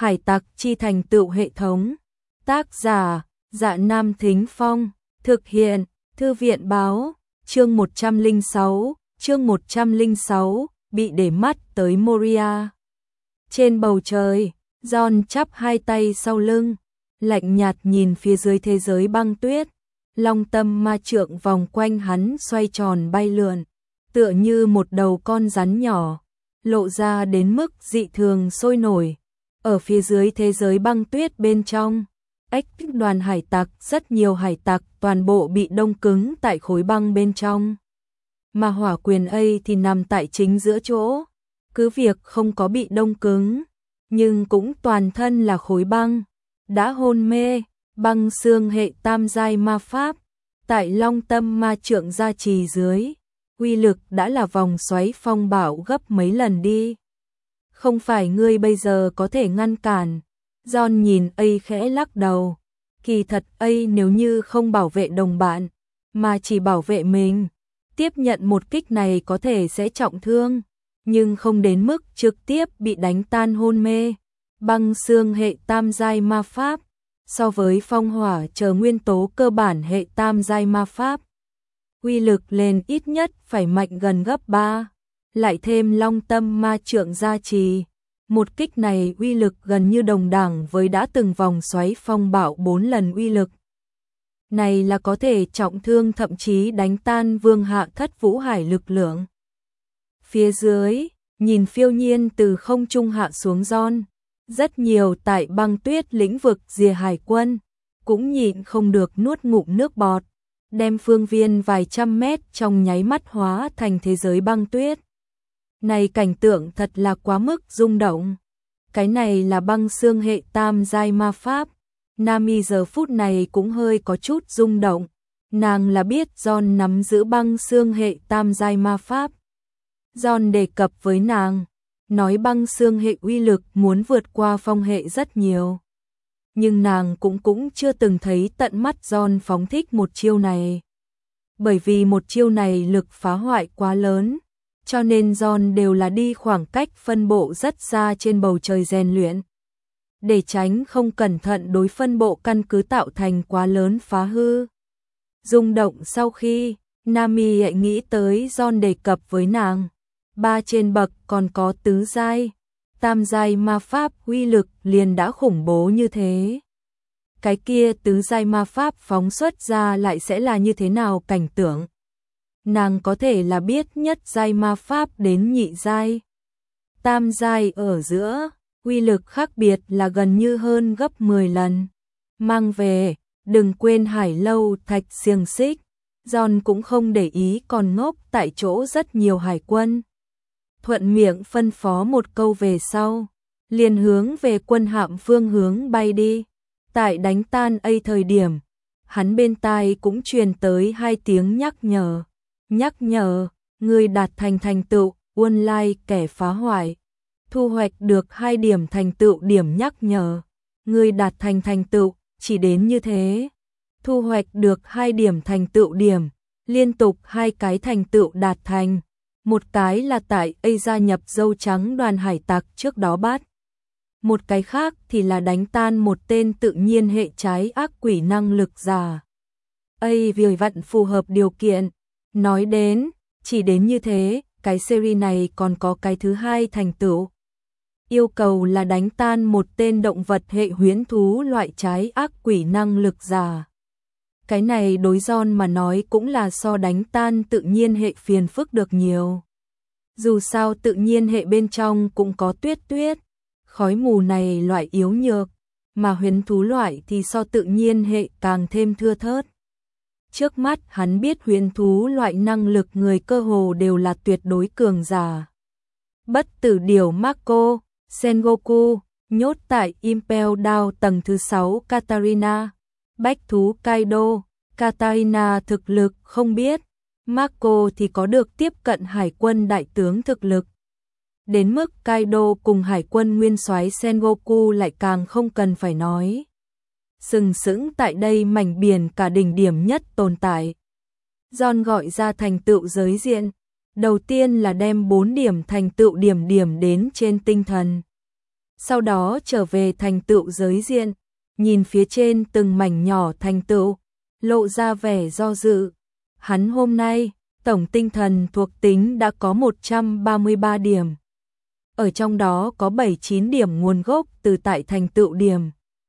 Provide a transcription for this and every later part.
Hải tặc chi thành tựu hệ thống. Tác giả: Dạ Nam Thính Phong. Thực hiện: Thư viện báo. Chương 106, bị để mắt tới Moria. Trên bầu trời, John chắp hai tay sau lưng, lạnh nhạt nhìn phía dưới thế giới băng tuyết. Long tâm ma trượng vòng quanh hắn xoay tròn bay lượn, tựa như một đầu con rắn nhỏ, lộ ra đến mức dị thường sôi nổi. Ở phía dưới thế giới băng tuyết bên trong, đoàn hải tặc, rất nhiều hải tặc toàn bộ bị đông cứng tại khối băng bên trong. Mà hỏa quyền A thì nằm tại chính giữa chỗ, cứ việc không có bị đông cứng, nhưng cũng toàn thân là khối băng, đã hôn mê. Băng xương hệ tam giai ma pháp, tại Long tâm ma trượng gia trì dưới, uy lực đã là vòng xoáy phong bạo gấp mấy lần đi. Không phải ngươi bây giờ có thể ngăn cản. John nhìn A khẽ lắc đầu. Kỳ thật A nếu như không bảo vệ đồng bạn, mà chỉ bảo vệ mình, tiếp nhận một kích này có thể sẽ trọng thương, nhưng không đến mức trực tiếp bị đánh tan hôn mê. Băng xương hệ tam giai ma pháp, so với phong hỏa chờ nguyên tố cơ bản hệ tam giai ma pháp, uy lực lên ít nhất phải mạnh gần gấp 3, lại thêm Long tâm ma trượng gia trì. Một kích này uy lực gần như đồng đẳng với đã từng vòng xoáy phong bạo 4 lần uy lực. Này là có thể trọng thương thậm chí đánh tan vương hạ thất vũ hải lực lượng. Phía dưới, nhìn phiêu nhiên từ không trung hạ xuống John, rất nhiều tại băng tuyết lĩnh vực rìa hải quân, cũng nhịn không được nuốt ngụm nước bọt, đem phương viên vài trăm mét trong nháy mắt hóa thành thế giới băng tuyết. Này cảnh tượng thật là quá mức rung động. Cái này là băng xương hệ tam giai ma pháp. Nami giờ phút này cũng hơi có chút rung động. Nàng là biết John nắm giữ băng xương hệ tam giai ma pháp. John đề cập với nàng, nói băng xương hệ uy lực muốn vượt qua phong hệ rất nhiều. Nhưng nàng cũng chưa từng thấy tận mắt John phóng thích một chiêu này. Bởi vì một chiêu này lực phá hoại quá lớn, cho nên John đều là đi khoảng cách phân bộ rất xa trên bầu trời rèn luyện, để tránh không cẩn thận đối phân bộ căn cứ tạo thành quá lớn phá hư. Rung động sau khi, Nami lại nghĩ tới John đề cập với nàng, 3 trên bậc còn có tứ giai, tam giai ma pháp uy lực liền đã khủng bố như thế. Cái kia tứ giai ma pháp phóng xuất ra lại sẽ là như thế nào cảnh tượng? Nàng có thể là biết nhất giai ma pháp đến nhị giai, tam giai ở giữa, uy lực khác biệt là gần như hơn gấp 10 lần. Mang về, đừng quên hải lâu thạch xiềng xích. John cũng không để ý còn ngốc tại chỗ rất nhiều hải quân. Thuận miệng phân phó một câu về sau, liền hướng về quân hạm phương hướng bay đi. Tại đánh tan A thời điểm, hắn bên tai cũng truyền tới 2 tiếng nhắc nhở. Nhắc nhở, người đạt thành tựu, online kẻ phá hoại. Thu hoạch được 2 điểm thành tựu điểm nhắc nhở. Người đạt thành tựu, chỉ đến như thế. Thu hoạch được 2 điểm thành tựu điểm, liên tục 2 cái thành tựu đạt thành. Một cái là tại A gia nhập dâu trắng đoàn hải tặc trước đó bắt. Một cái khác thì là đánh tan một tên tự nhiên hệ trái ác quỷ năng lực giả. A vừa vặn phù hợp điều kiện. Nói đến, chỉ đến như thế, cái series này còn có cái thứ 2 thành tựu. Yêu cầu là đánh tan một tên động vật hệ huyễn thú loại trái ác quỷ năng lực giả. Cái này đối John mà nói cũng là so đánh tan tự nhiên hệ phiền phức được nhiều. Dù sao tự nhiên hệ bên trong cũng có tuyết, khói mù này loại yếu nhược, mà huyễn thú loại thì so tự nhiên hệ càng thêm thưa thớt. Trước mắt hắn biết huyền thú loại năng lực người cơ hồ đều là tuyệt đối cường giả. Bất tử điểu Mako, Sengoku, nhốt tại Impel Down tầng thứ 6 Katarina. Bách thú Kaido, Katarina thực lực không biết. Mako thì có được tiếp cận hải quân đại tướng thực lực. Đến mức Kaido cùng hải quân nguyên soái Sengoku lại càng không cần phải nói. Sừng sững tại đây mảnh biển cả đỉnh điểm nhất tồn tại. John gọi ra thành tựu giới diện. Đầu tiên là đem 4 điểm thành tựu điểm đến trên tinh thần. sau đó trở về thành tựu giới diện, nhìn phía trên từng mảnh nhỏ thành tựu, lộ ra vẻ do dự. Hắn hôm nay, tổng tinh thần thuộc tính đã có 133 điểm. Ở trong đó có 79 điểm nguồn gốc từ tại thành tựu điểm,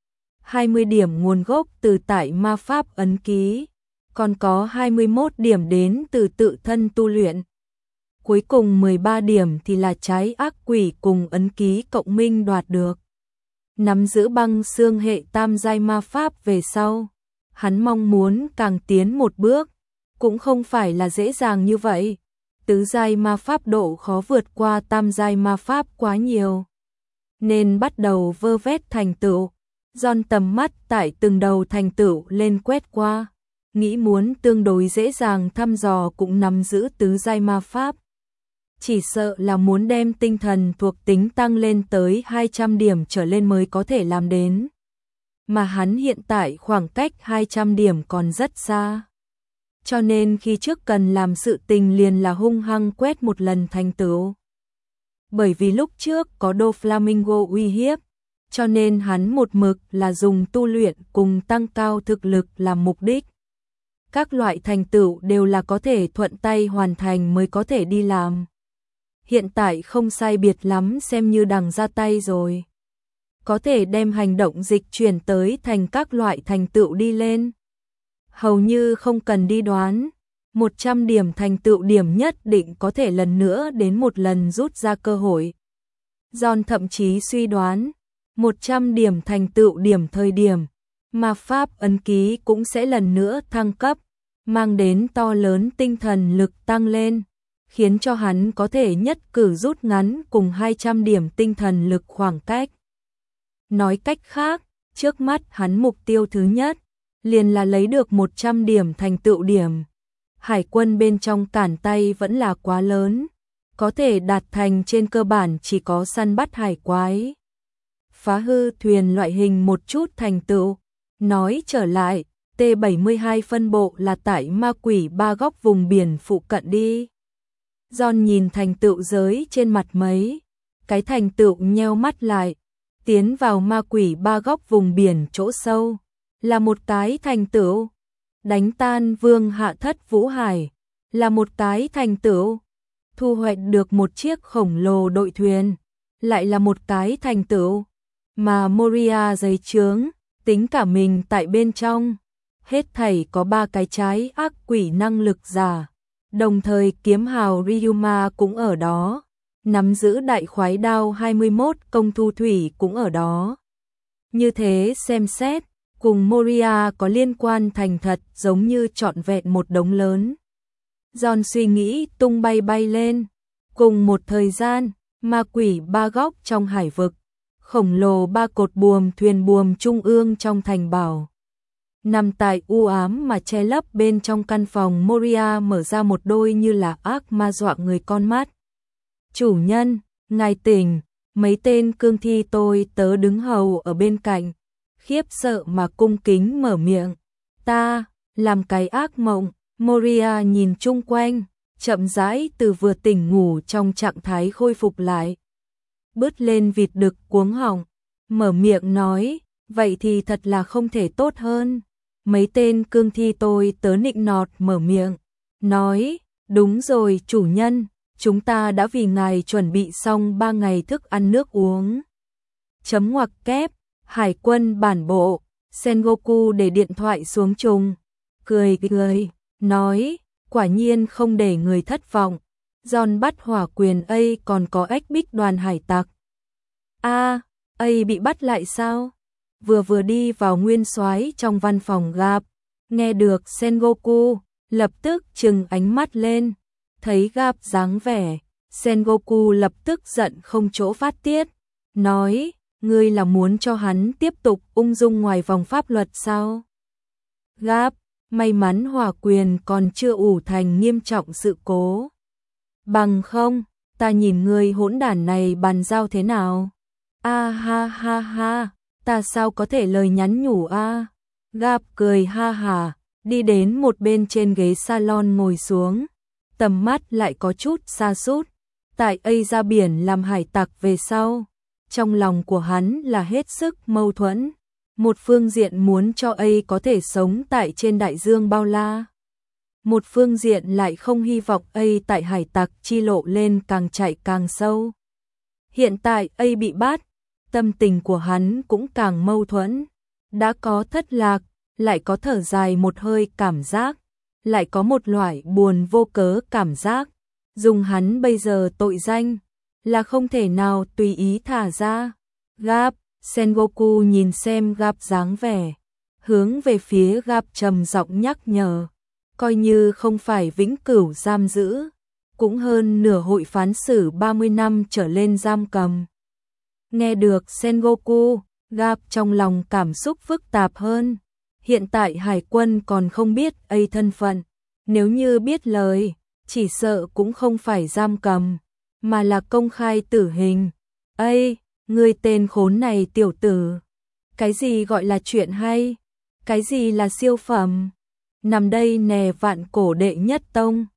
20 điểm nguồn gốc từ tại ma pháp ấn ký, còn có 21 điểm đến từ tự thân tu luyện. Cuối cùng 13 điểm thì là trái ác quỷ cùng ấn ký cộng minh đoạt được. Nắm giữ băng xương hệ tam giai ma pháp về sau, hắn mong muốn càng tiến một bước, cũng không phải là dễ dàng như vậy. Tứ giai ma pháp độ khó vượt qua tam giai ma pháp quá nhiều, nên bắt đầu vơ vét thành tựu. John tầm mắt tại từng đầu thành tựu lên quét qua, nghĩ muốn tương đối dễ dàng thăm dò cũng nắm giữ tứ giai ma pháp. Chỉ sợ là muốn đem tinh thần thuộc tính tăng lên tới 200 điểm trở lên mới có thể làm đến. Mà hắn hiện tại khoảng cách 200 điểm còn rất xa. Cho nên khi trước cần làm sự tình liền là hung hăng quét một lần thành tựu. Bởi vì lúc trước có Đô Flamingo uy hiếp, cho nên hắn một mực là dùng tu luyện cùng tăng cao thực lực làm mục đích. Các loại thành tựu đều là có thể thuận tay hoàn thành mới có thể đi làm. Hiện tại không sai biệt lắm xem như đằng ra tay rồi. Có thể đem hành động dịch chuyển tới thành các loại thành tựu đi lên. Hầu như không cần đi đoán, 100 điểm thành tựu điểm nhất định có thể lần nữa đến một lần rút ra cơ hội. John thậm chí suy đoán, 100 điểm thành tựu điểm thời điểm, ma pháp ấn ký cũng sẽ lần nữa thăng cấp, mang đến to lớn tinh thần lực tăng lên, khiến cho hắn có thể nhất cử rút ngắn cùng 200 điểm tinh thần lực khoảng cách. Nói cách khác, trước mắt hắn mục tiêu thứ nhất, liền là lấy được 100 điểm thành tựu điểm. Hải quân bên trong cản tay vẫn là quá lớn, có thể đạt thành trên cơ bản chỉ có săn bắt hải quái, phá hư thuyền loại hình một chút thành tựu. Nói trở lại, T-72 phân bộ là tại ma quỷ ba góc vùng biển phụ cận đi. John nhìn thành tựu giới trên mặt mấy cái thành tựu nheo mắt lại, tiến vào ma quỷ ba góc vùng biển chỗ sâu, là một cái thành tựu. Đánh tan vương hạ thất vũ hải, là một cái thành tựu. Thu hoạch được một chiếc khổng lồ đội thuyền, lại là một cái thành tựu. Mà Moria giấy chướng, tính cả mình tại bên trong, hết thảy có 3 cái trái ác quỷ năng lực giả. Đồng thời kiếm hào Ryuma cũng ở đó, nắm giữ đại khoái đao 21 công thu thủy cũng ở đó. Như thế xem xét, cùng Moria có liên quan thành thật giống như trọn vẹn một đống lớn. John suy nghĩ tung bay bay lên. Cùng một thời gian, ma quỷ ba góc trong hải vực, khổng lồ 3 cột buồm thuyền buồm trung ương trong thành bảo. Nằm tại u ám mà che lấp bên trong căn phòng, Moria mở ra một đôi như là ác ma dọa người con mắt. Chủ nhân, ngài tỉnh. Mấy tên cương thi tôi tớ đứng hầu ở bên cạnh, khiếp sợ mà cung kính mở miệng. Ta, làm cái ác mộng. Moria nhìn chung quanh, chậm rãi từ vừa tỉnh ngủ trong trạng thái khôi phục lại. Bứt lên vịt đực cuống họng, mở miệng nói, vậy thì thật là không thể tốt hơn. Mấy tên cương thi tôi tớ nịnh nọt mở miệng, nói, đúng rồi chủ nhân, chúng ta đã vì ngài chuẩn bị xong 3 ngày thức ăn nước uống. Chấm ngoặc kép, hải quân bản bộ, Sengoku để điện thoại xuống trùng, cười, nói, quả nhiên không để người thất vọng. John bắt hỏa quyền A còn có ếch bích đoàn hải tặc. A bị bắt lại sao? Vừa đi vào nguyên soái trong văn phòng Gap, nghe được Sengoku, lập tức trừng ánh mắt lên, thấy Gap dáng vẻ, Sengoku lập tức giận không chỗ phát tiết, nói, ngươi là muốn cho hắn tiếp tục ung dung ngoài vòng pháp luật sao? Gap, may mắn hỏa quyền còn chưa ủ thành nghiêm trọng sự cố. Bằng không, ta nhìn ngươi hỗn đản này bàn giao thế nào? A ha ha ha, ta sao có thể lời nhắn nhủ a? Gap cười ha hả, đi đến một bên trên ghế salon ngồi xuống, tầm mắt lại có chút sa sút. Tại A ra biển làm hải tặc về sau, Trong lòng của hắn là hết sức mâu thuẫn. Một phương diện muốn cho A có thể sống tại trên đại dương bao la. Một phương diện lại không hy vọng A tại hải tặc chi lộ lên càng chạy càng sâu. Hiện tại A bị bắt, tâm tình của hắn cũng càng mâu thuẫn. Đã có thất lạc, lại có thở dài một hơi cảm giác, lại có một loại buồn vô cớ cảm giác. Dùng hắn bây giờ tội danh, là không thể nào tùy ý thả ra. Garp, Sengoku nhìn xem Garp dáng vẻ, hướng về phía Garp trầm giọng nhắc nhở. Coi như không phải vĩnh cửu giam giữ, cũng hơn nửa hội phán xử 30 năm trở lên giam cầm. Nghe được Sengoku, Garp trong lòng cảm xúc phức tạp hơn. Hiện tại hải quân còn không biết A thân phận, nếu như biết lời, chỉ sợ cũng không phải giam cầm, mà là công khai tử hình. A, ngươi tên khốn này tiểu tử, cái gì gọi là chuyện hay, cái gì là siêu phẩm, nằm đây nè vạn cổ đệ nhất tông,